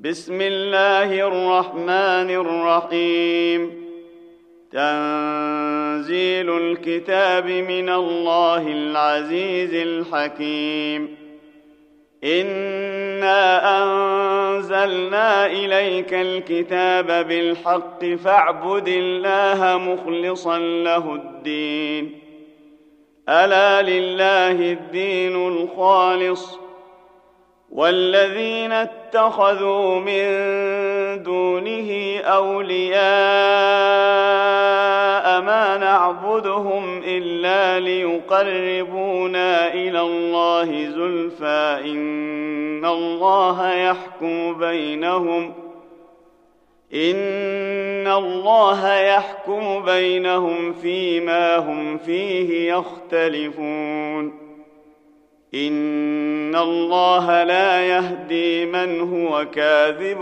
بسم الله الرحمن الرحيم. تنزيل الكتاب من الله العزيز الحكيم. إنا أنزلنا إليك الكتاب بالحق فاعبد الله مخلصا له الدين. ألا لله الدين الخالص والذين اتخذوا من دونه أولياء ما نعبدهم إلا ليقربونا إلى الله زلفى إن الله يحكم بينهم فيما هم فيه يختلفون. إن الله لا يهدي من هو كاذب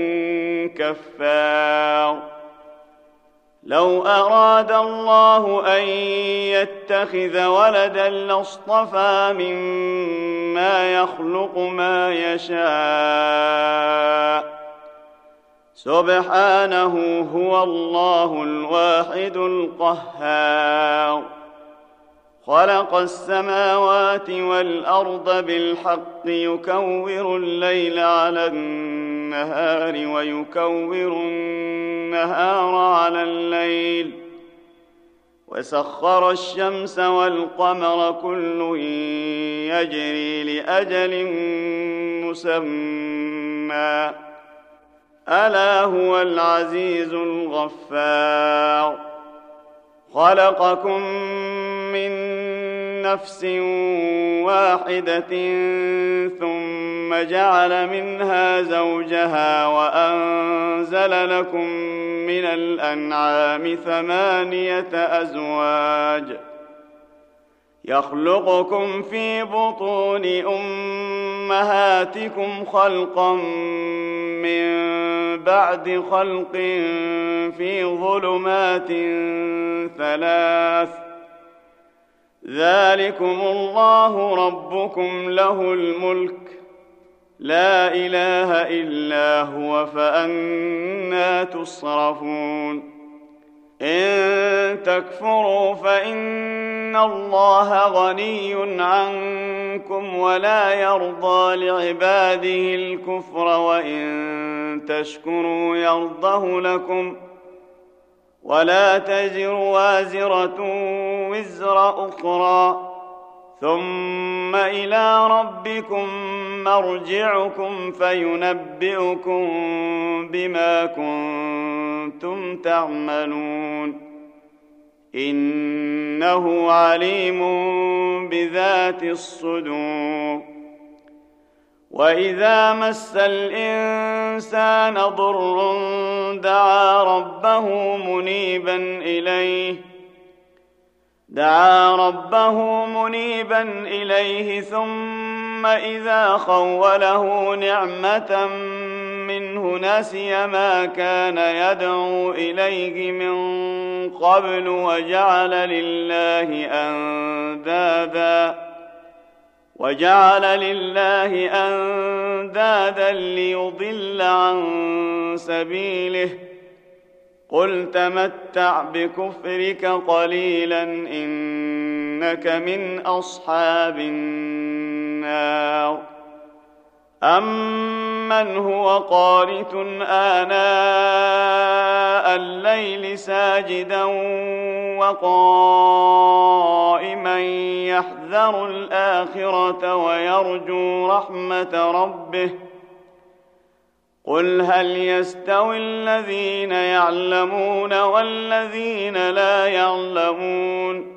كفار. لو أراد الله أن يتخذ ولدا لاصطفى مما يخلق ما يشاء. سبحانه هو الله الواحد القهار. خلق السماوات والأرض بالحق يكور الليل على النهار ويكور النهار على الليل وسخر الشمس والقمر كل يجري لأجل مسمى ألا هو العزيز الغفار. خلقكم من نفس واحدة ثم جعل منها زوجها وأنزل لكم من الأنعام 8 أزواج يخلقكم في بطون أمهاتكم خلقا من بعد خلق في ظلمات 3. ذلكم الله ربكم له الملك لا إله إلا هو فأنى تصرفون. إن تكفروا فإن الله غني عنكم ولا يرضى لعباده الكفر وإن تشكروا يرضه لكم ولا تزر وازرة وزر أخرى ثم إلى ربكم مرجعكم فينبئكم بما كنتم تعملون. إنه عليم بذات الصدور. وإذا مس الإنسان ضر دعا ربه منيبا إليه ثم إذا خوله نعمة منه نسي ما كان يدعو إليه من قبل وجعل لله أندادا ليضل عن سبيله. قل تمتع بكفرك قليلا إنك من أصحاب النار. أمن هو قانت آناء الليل ساجدا وقائما يحذر الآخرة ويرجو رحمة ربه. قل هل يستوي الذين يعلمون والذين لا يعلمون؟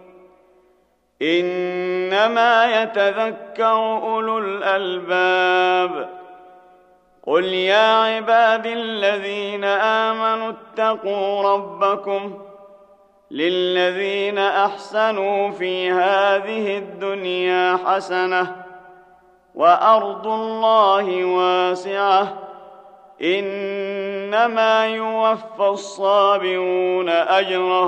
إنما يتذكر أولو الألباب. قل يا عبادي الذين آمنوا اتقوا ربكم للذين أحسنوا في هذه الدنيا حسنة وأرض الله واسعة إنما يوفى الصابرون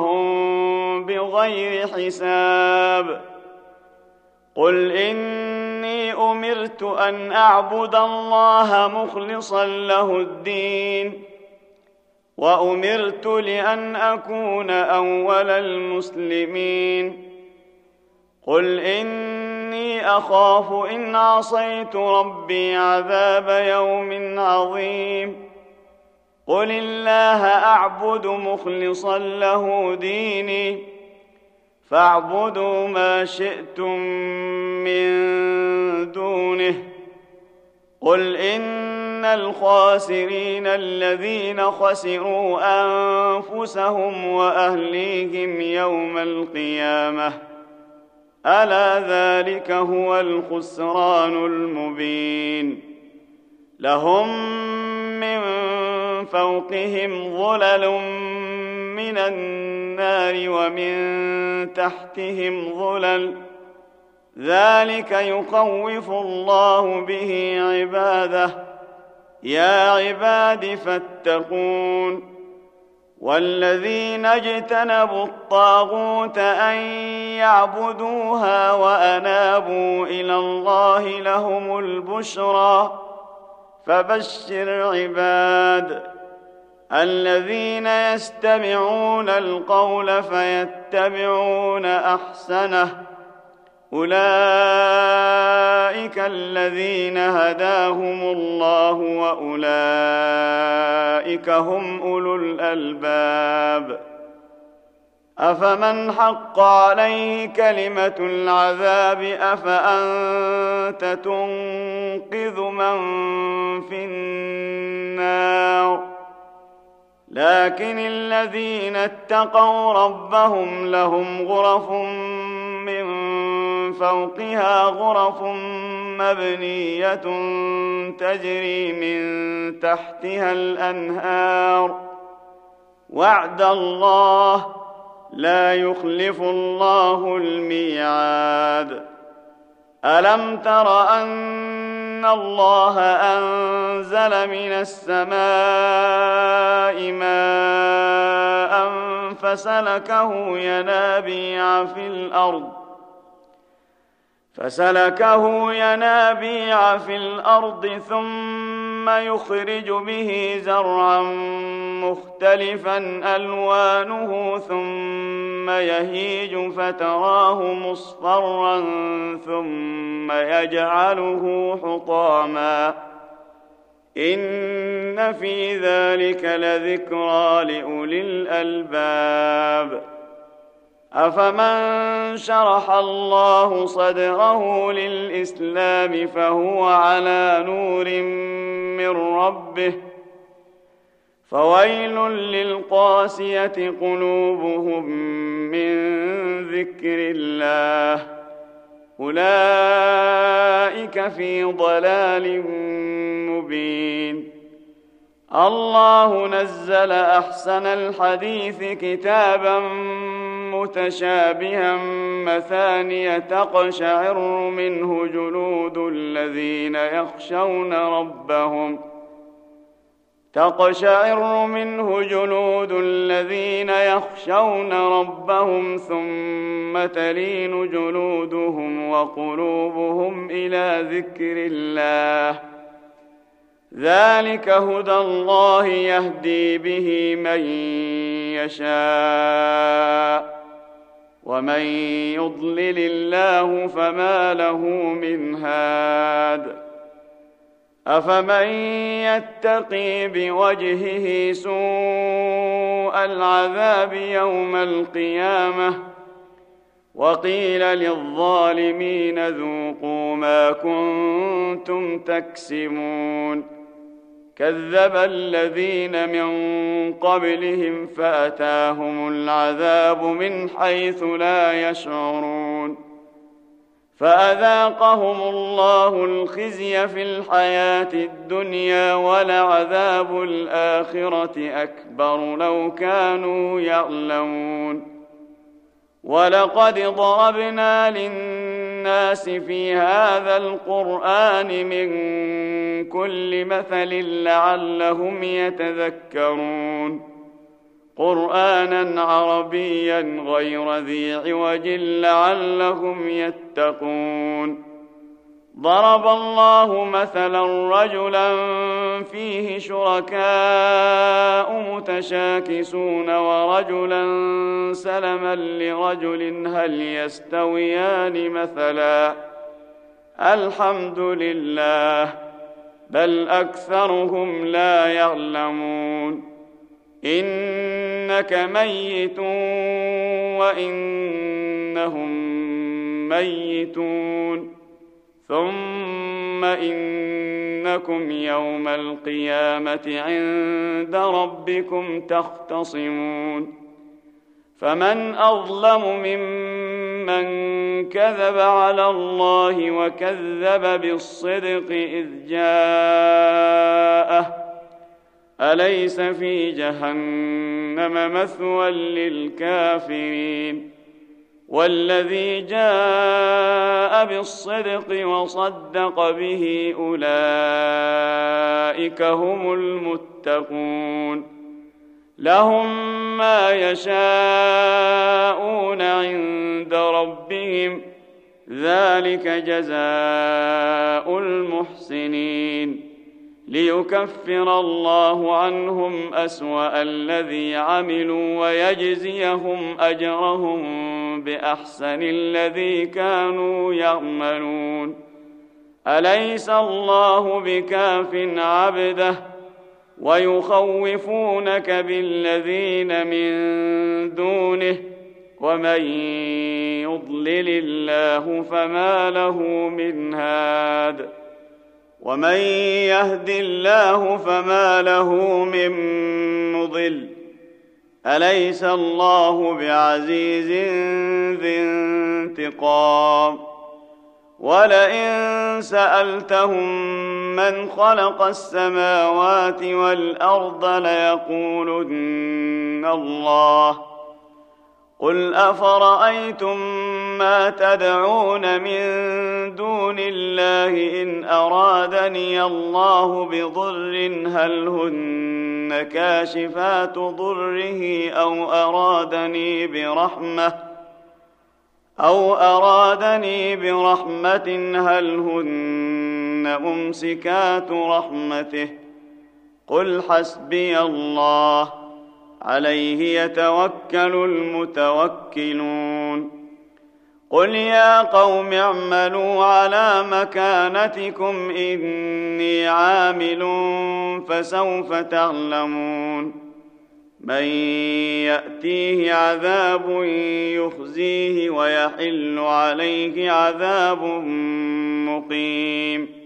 أجرهم بغير حساب. قل إن إني أمرت أن أعبد الله مخلصا له الدين وأمرت لأن أكون أول المسلمين قل إني أخاف إن عصيت ربي عذاب يوم عظيم قل الله أعبد مخلصا له ديني فاعبدوا ما شئتم من دونه قل إن الخاسرين الذين خسروا أنفسهم وأهليهم يوم القيامة ألا ذلك هو الخسران المبين لهم من فوقهم ظلل من النار ومن تحتهم ظلل ذلك يخوف الله به عباده يا عباد فاتقون والذين اجتنبوا الطاغوت أن يعبدوها وأنابوا إلى الله لهم البشرى فبشر عباد الذين يستمعون القول فيتبعون أحسنه أولئك الذين هداهم الله وأولئك هم أولو الألباب أفمن حق عليه كلمة العذاب أفأنت تنقذ من في النار لكن الذين اتقوا ربهم لهم غرف من فوقها غرف مبنية تجري من تحتها الأنهار وعد الله لا يخلف الله الميعاد ألم تر أن الله أنزل من السماء ماء فسلكه ينابيع في الأرض ثم يخرج به زرعا مختلفا ألوانه ثم يهيج فتراه مصفرا ثم يجعله حطاما إن في ذلك لذكرى لأولي الألباب أفمن شرح الله صدره للإسلام فهو على نور من ربه فويل للقاسية قلوبهم من ذكر الله أولئك في ضلال مبين الله نزل أحسن الحديث كتابا متشابها مثانية تقشعر منه جلود الذين يخشون ربهم ثم تلين جلودهم وقلوبهم إلى ذكر الله ذلك هدى الله يهدي به من يشاء ومن يضلل الله فما له من هاد أفمن يتقي بوجهه سوء العذاب يوم القيامة وقيل للظالمين ذوقوا ما كنتم تكسبون كذب الذين من قبلهم فأتاهم العذاب من حيث لا يشعرون فأذاقهم الله الخزي في الحياة الدنيا ولعذاب الآخرة أكبر لو كانوا يعلمون ولقد ضربنا للناس في هذا القرآن من كل مثل لعلهم يتذكرون قرآنا عربيا غير ذي عوج لعلهم يتقون ضرب الله مثلا رجلا فيه شركاء متشاكسون ورجلا سلما لرجل هل يستويان مثلا الحمد لله بل أكثرهم لا يعلمون إنك ميت وإنهم ميتون ثم إنكم يوم القيامة عند ربكم تختصمون فمن أظلم ممن كذب على الله وكذب بالصدق إذ جاءه أليس في جهنم مثوى للكافرين والذي جاء بالصدق وصدق به أولئك هم المتقون لهم ما يشاءون عند ربهم ذلك جزاء المحسنين ليكفر الله عنهم أسوأ الذي عملوا ويجزيهم أجرهم بأحسن الذي كانوا يعملون أليس الله بكاف عبده ويخوفونك بالذين من دونه ومن يضلل الله فما له من هاد ومن يهد الله فما له من مضل أليس الله بعزيز ذي انتقام ولئن سألتهم من خلق السماوات والأرض ليقولن الله قل أفرأيتم ما تدعون من دون الله إن أرادني الله بضر هل هن كاشفات ضره أو أرادني برحمة هل هن ممسكات رحمته قل حسبي الله عليه يتوكل المتوكلون قل يا قوم اعملوا على مكانتكم إني عامل فسوف تعلمون من يأتيه عذاب يخزيه ويحل عليه عذاب مقيم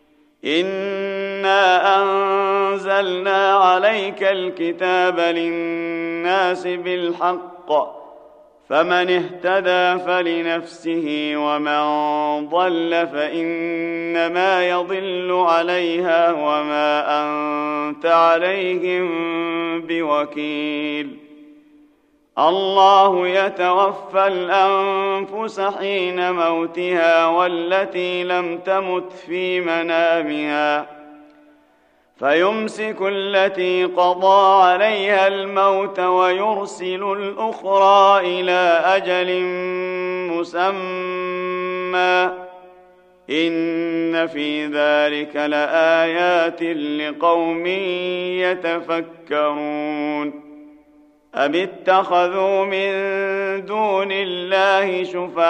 إنا أنزلنا عليك الكتاب للناس بالحق فمن اهتدى فلنفسه ومن ضل فإنما يضل عليها وما أنت عليهم بوكيل الله يتوفى الأنفس حين موتها والتي لم تمت في منامها فيمسك التي قضى عليها الموت ويرسل الأخرى إلى أجل مسمى إن في ذلك لآيات لقوم يتفكرون أم اتخذوا من دون الله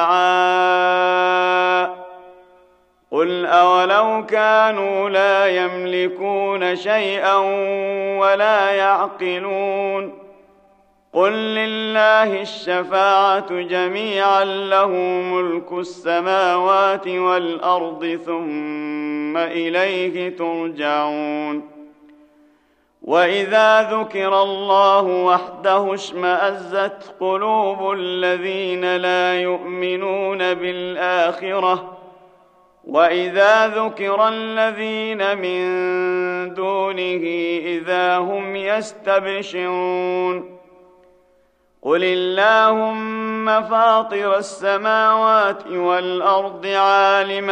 شفعاء قل أولو كانوا لا يملكون شيئا ولا يعقلون قل لله الشفاعة جميعا له ملك السماوات والأرض ثم إليه ترجعون وإذا ذكر الله وحده اشمأزت قلوب الذين لا يؤمنون بالآخرة وإذا ذكر الذين من دونه إذا هم يستبشرون قل اللهم فاطر السماوات والأرض عالم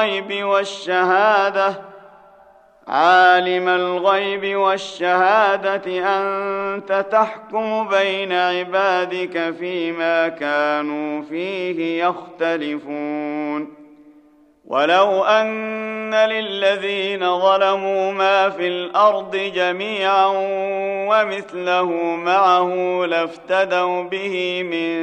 الغيب والشهادة أنت تحكم بين عبادك فيما كانوا فيه يختلفون ولو أن للذين ظلموا ما في الأرض جميعا ومثله معه لافتدوا به من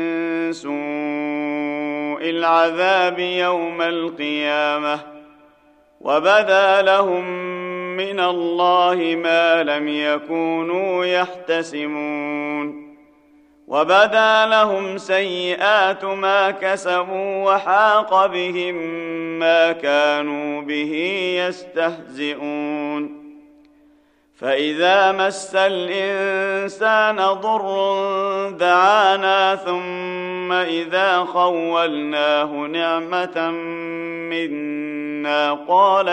سوء العذاب يوم القيامة وبدا لهم من الله ما لم يكونوا يحتسبون وبدا لهم سيئات ما كسبوا وحاق بهم ما كانوا به يستهزئون فإذا مس الإنسان ضر دعانا ثم إذا خولناه نعمة منا قال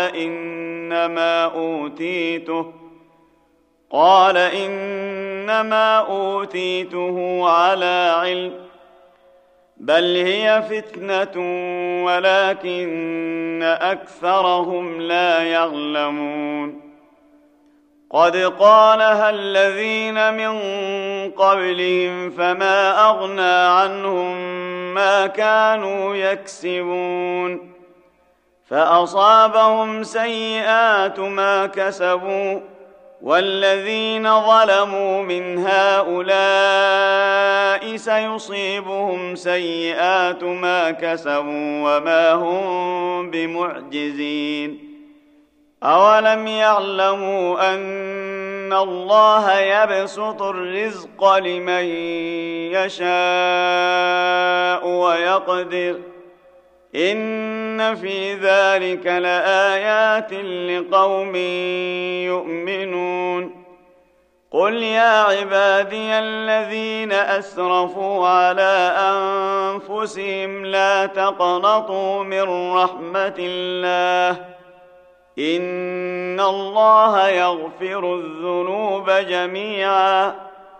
إنما أوتيته على علم بل هي فتنة ولكن أكثرهم لا يعلمون قد قالها الذين من قبلهم فما أغنى عنهم ما كانوا يكسبون فأصابهم سيئات ما كسبوا والذين ظلموا من هؤلاء سيصيبهم سيئات ما كسبوا وما هم بمعجزين أولم يعلموا أن الله يبسط الرزق لمن يشاء ويقدر إن في ذلك لآيات لقوم يؤمنون قل يا عبادي الذين أسرفوا على أنفسهم لا تقنطوا من رحمة الله إن الله يغفر الذنوب جميعا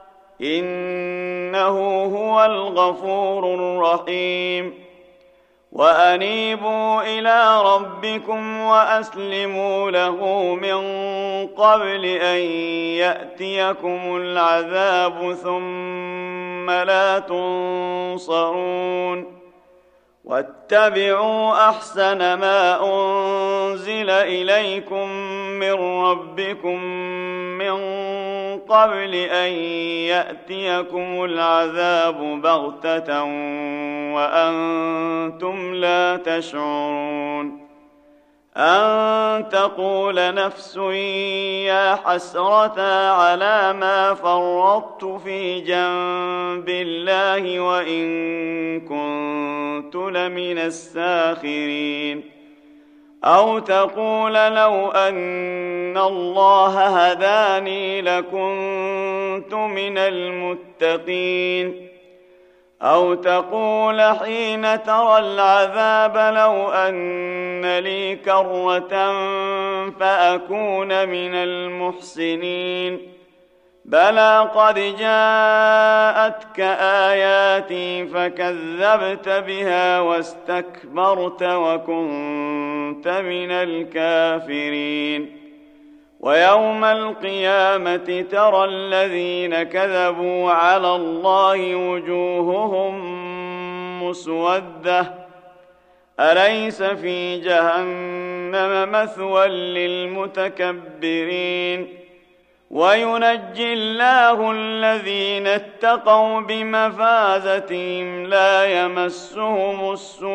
إنه هو الغفور الرحيم وأنيبوا إلى ربكم وأسلموا له من قبل أن يأتيكم العذاب ثم لا تنصرون واتبعوا أحسن ما أنزل إليكم من ربكم من قبل أن يأتيكم العذاب بغتة وأنتم لا تشعرون أن تقول نفس يا حسرة على ما فرطت في جنب الله وإن كنت لمن الساخرين أو تقول لو أن الله هداني لكنت من المتقين أو تقول حين ترى العذاب لو أن لي كرة فأكون من المحسنين بلى قد جاءتك آياتي فكذبت بها واستكبرت وكنت من الكافرين ويوم القيامة ترى الذين كذبوا على الله وجوههم مسودة أليس في جهنم مثوى للمتكبرين وينجي الله الذين اتقوا بمفازتهم لا يمسهم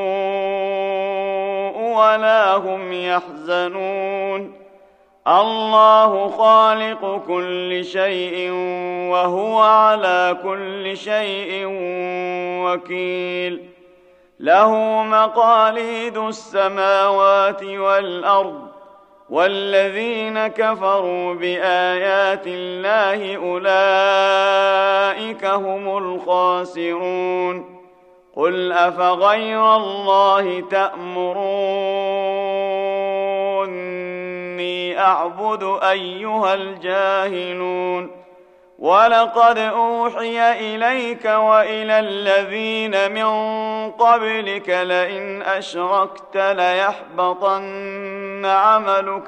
السوء ولا هم يحزنون الله خالق كل شيء وهو على كل شيء وكيل له مقاليد السماوات والأرض والذين كفروا بآيات الله أولئك هم الخاسرون قل أفغير الله تأمروني أعبد أيها الجاهلون ولقد أوحي إليك وإلى الذين من قبلك لئن أشركت ليحبطن عملك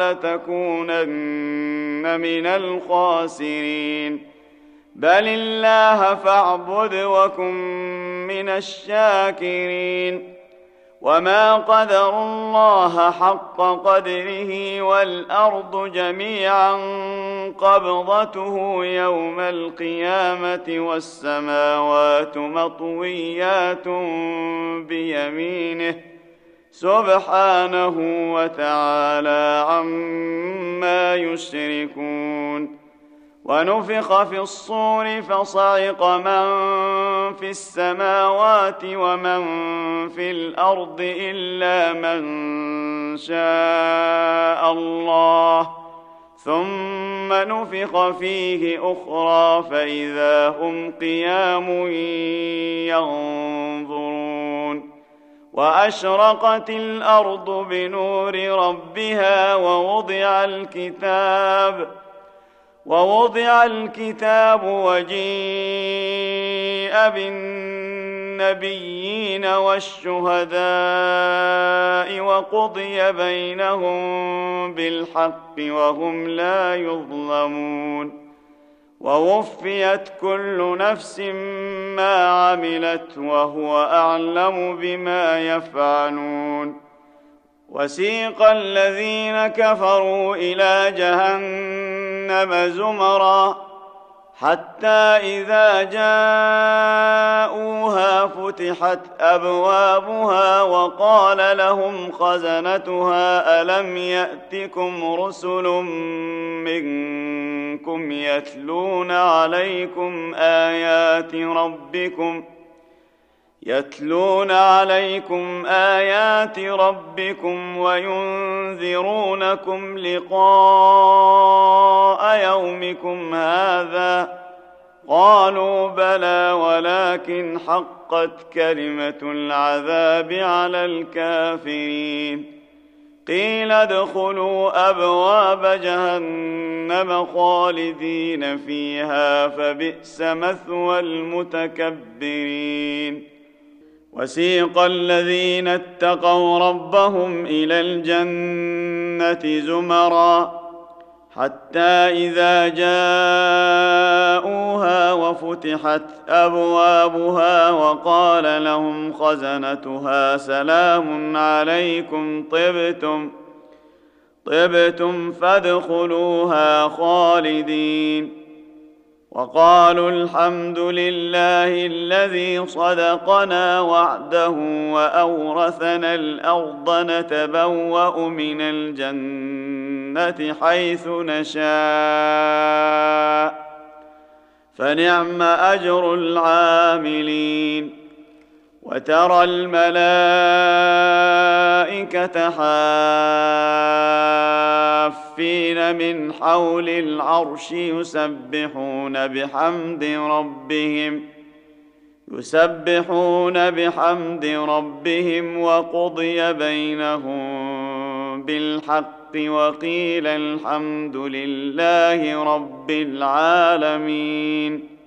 ولتكونن من الخاسرين بل الله فاعبد وكن من الشاكرين وما قدروا الله حق قدره والأرض جميعا قبضته يوم القيامة والسماوات مطويات بيمينه سبحانه وتعالى عما يشركون. ونفخ في الصور فصعق من في السماوات ومن في الأرض إلا من شاء الله ثم نفخ فيه أخرى فإذا هم قيام ينظرون. وأشرقت الأرض بنور ربها ووضع الكتاب وجيء بالنبيين والشهداء وقضي بينهم بالحق وهم لا يظلمون. ووفيت كل نفس ما عملت وهو أعلم بما يفعلون. وسيق الذين كفروا إلى جهنم زمرا حتى إذا جاءوها فتحت أبوابها وقال لهم خزنتها ألم يأتكم رسل منكم يتلون عليكم آيات ربكم وينذرونكم لقاء يومكم هذا قالوا بلى ولكن حقت كلمة العذاب على الكافرين. قيل ادخلوا أبواب جهنم خالدين فيها فبئس مثوى المتكبرين. وسيق الذين اتقوا ربهم إلى الجنة زمرا حتى إذا جاءوها وفتحت أبوابها وقال لهم خزنتها سلام عليكم طبتم فادخلوها خالدين. وقالوا الحمد لله الذي صدقنا وعده وأورثنا الأرض نتبوأ من الجنة حيث نشاء فنعم أجر العاملين. وترى الملائكة حافين من حول العرش يسبحون بحمد ربهم وقضي بينهم بالحق وقيل الحمد لله رب العالمين.